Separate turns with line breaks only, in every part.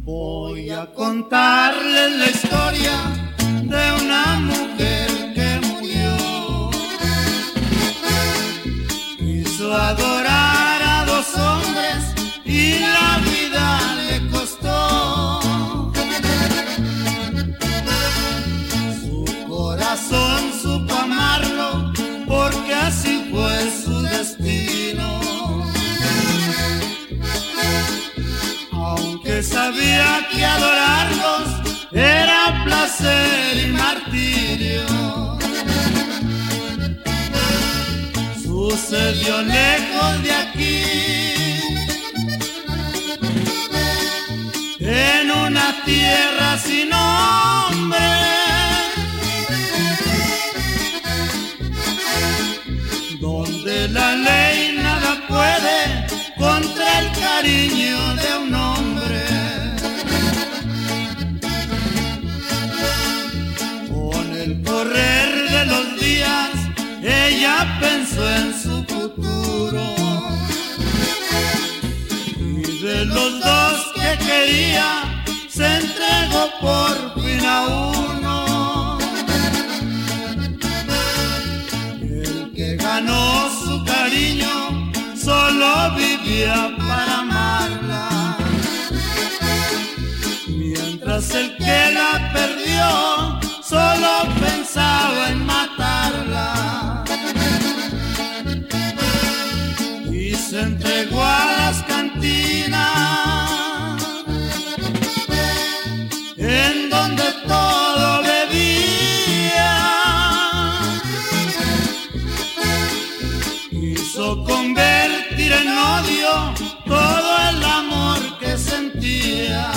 Voy a contarles la historia de una mujer que murió. Quiso adorar a dos hombres y la vida le costó. Su corazón supo amarlo porque así fue su destino. Aunque sabía que adorarlos era placer y martirio, sucedió lejos de aquí, en una tierra sin nombre, donde la ley nada puede contra el cariño de un hombre. Con el correr de los días, ella pensó en su futuro, y de los dos que quería, se entregó por fin a uno. El que ganó su cariño solo vivía para amarla, mientras el que la perdió solo pensaba en matarla. Y se entregó a las cantinas, en donde todo bebía. Quiso convertir en odio todo el amor que sentía.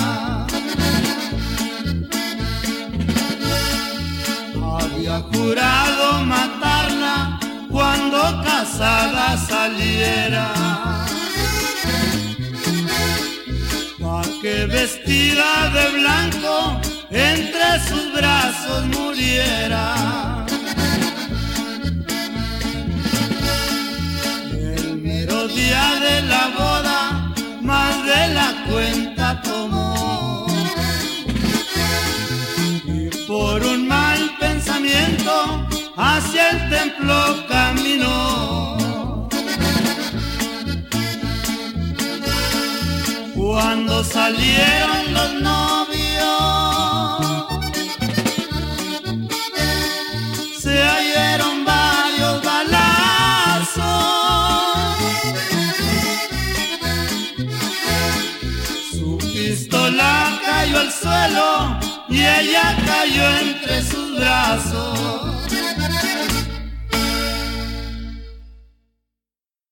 Había jurado matarla cuando casada saliera, pa' que vestida de blanco entre sus brazos muriera. El mero día de la boda, más de la cuenta tomó, y por un mal pensamiento hacia el templo caminó. Cuando salieron los novios, se oyeron varios balazos. Su pistola cayó al suelo y ella cayó entre sus brazos.